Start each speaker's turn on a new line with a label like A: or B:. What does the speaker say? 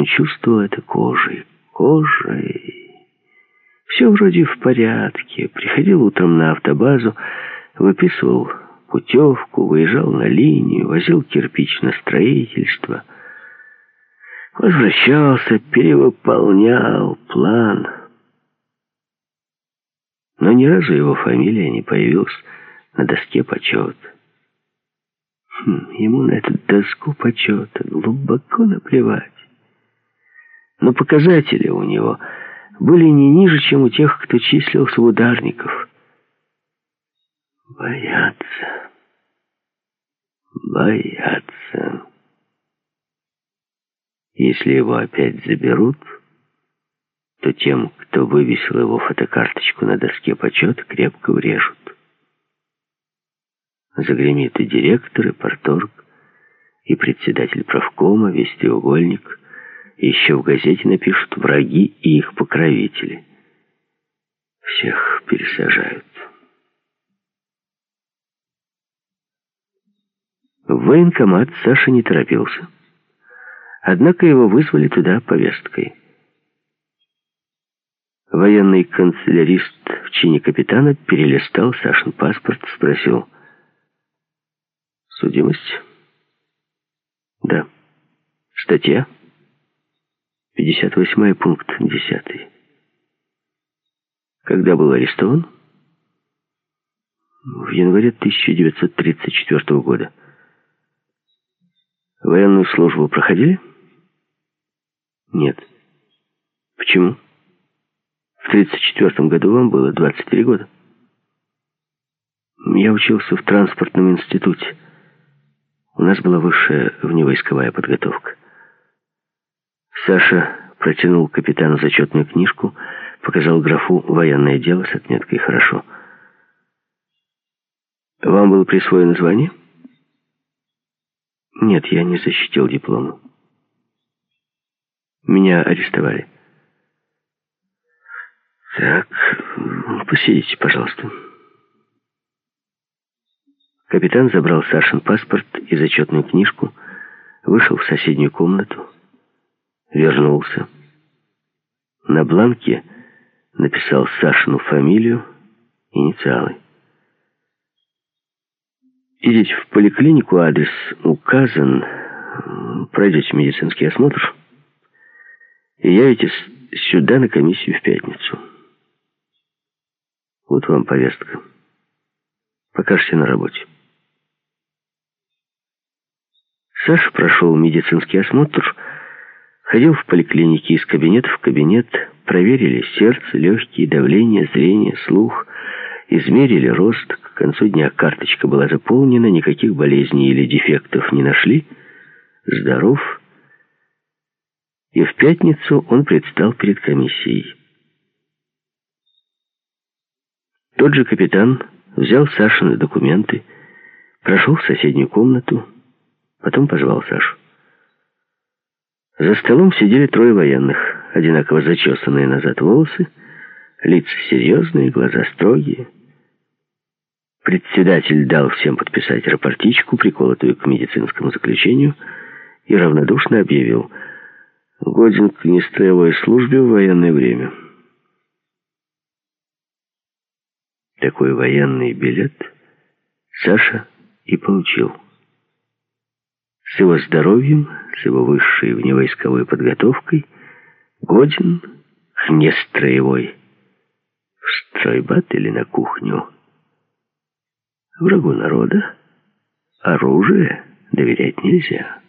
A: чувствовал это кожей. Все вроде в порядке. Приходил утром на автобазу, выписывал путевку, выезжал на линию, возил кирпич на строительство. Возвращался, перевыполнял план. Но ни разу его фамилия не появилась на доске почета. Ему на эту доску почета глубоко наплевать. Но показатели у него были не ниже, чем у тех, кто числился у ударников. Боятся. Если его опять заберут, то тем, кто вывесил его фотокарточку на доске почета, крепко врежут. Загремит и директор, и парторг, и председатель правкома, весь треугольник. И еще в газете напишут «Враги и их покровители». Всех пересажают. В военкомат Саша не торопился. Однако его вызвали туда повесткой. Военный канцелярист в чине капитана перелистал Сашин паспорт, спросил: «Судимость?» «Да». «Статья?» 58 пункт 10. «Когда был арестован?» «В январе 1934 года». «Военную службу проходили?» «Нет». «Почему?» «В 1934 году вам было 23 года». «Я учился в транспортном институте. У нас была высшая вневойсковая подготовка». Саша протянул капитану зачетную книжку, показал графу «Военное дело» с отметкой «Хорошо». «Вам было присвоено звание?» «Нет, я не защитил диплома. Меня арестовали». «Так, посидите, пожалуйста». Капитан забрал Сашин паспорт и зачетную книжку, вышел в соседнюю комнату, вернулся. На бланке написал Сашину фамилию, инициалы. «Идите в поликлинику, адрес указан, пройдете медицинский осмотр и явитесь сюда на комиссию в пятницу. Вот вам повестка. Покажете на работе». Саша прошел медицинский осмотр, ходил в поликлинике из кабинета в кабинет, проверили сердце, легкие, давление, зрение, слух, измерили рост. К концу дня карточка была заполнена, никаких болезней или дефектов не нашли. Здоров. И в пятницу он предстал перед комиссией. Тот же капитан взял Сашины документы, прошел в соседнюю комнату, потом позвал Сашу. За столом сидели трое военных, одинаково зачесанные назад волосы, лица серьезные, глаза строгие. Председатель дал всем подписать рапортичку, приколотую к медицинскому заключению, и равнодушно объявил: «Годен к нестроевой службе в военное время». Такой военный билет Саша и получил. С его здоровьем, с его высшей вневойсковой подготовкой, годен к нестроевой. В стройбат или на кухню. Врагу народа оружие доверять нельзя.